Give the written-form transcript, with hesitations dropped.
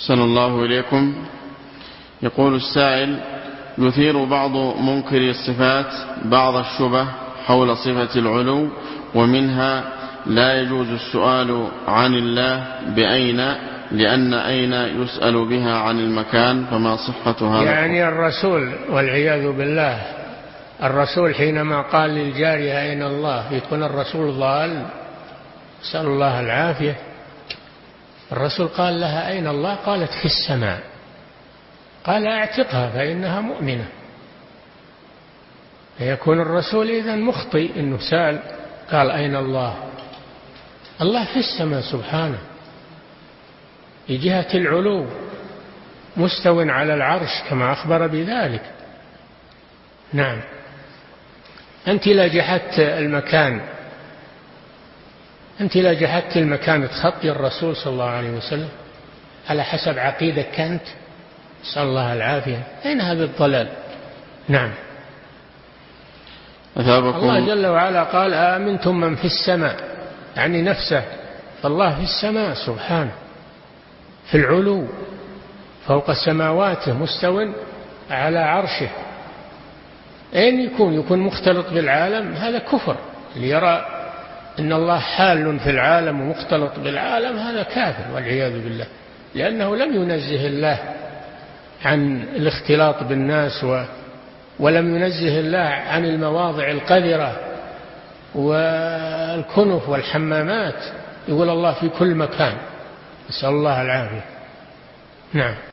أحسن الله إليكم. يقول السائل: يثير بعض منكري الصفات بعض الشبه حول صفة العلو، ومنها: لا يجوز السؤال عن الله بأين، لأن أين يسأل بها عن المكان، فما صحة هذا؟ يعني الرسول والعياذ بالله، الرسول حينما قال للجارية أين الله، يكون الرسول ضال؟ نسأل الله العافية. الرسول قال لها أين الله؟ قالت في السماء. قال اعتقها فإنها مؤمنة. فيكون الرسول إذن مخطئ إنه سأل قال أين الله. الله في السماء سبحانه في جهة العلو، مستو على العرش كما أخبر بذلك. نعم. أنت لا جحدت المكان، أنت لا جحدت المكان تخطي الرسول صلى الله عليه وسلم على حسب عقيدة كانت. نسأل الله العافية. أين هذا الضلال؟ نعم. الله جل وعلا قال آمنتم من في السماء، يعني نفسه، فالله في السماء سبحانه في العلو فوق سماواته مستو على عرشه. أين يكون مختلط بالعالم؟ هذا كفر. اللي يرى أن الله حال في العالم ومختلط بالعالم هذا كافر والعياذ بالله، لأنه لم ينزه الله عن الاختلاط بالناس ولم ينزه الله عن المواضع القذرة والكنف والحمامات. يقول الله في كل مكان. نسأل الله العافية. نعم.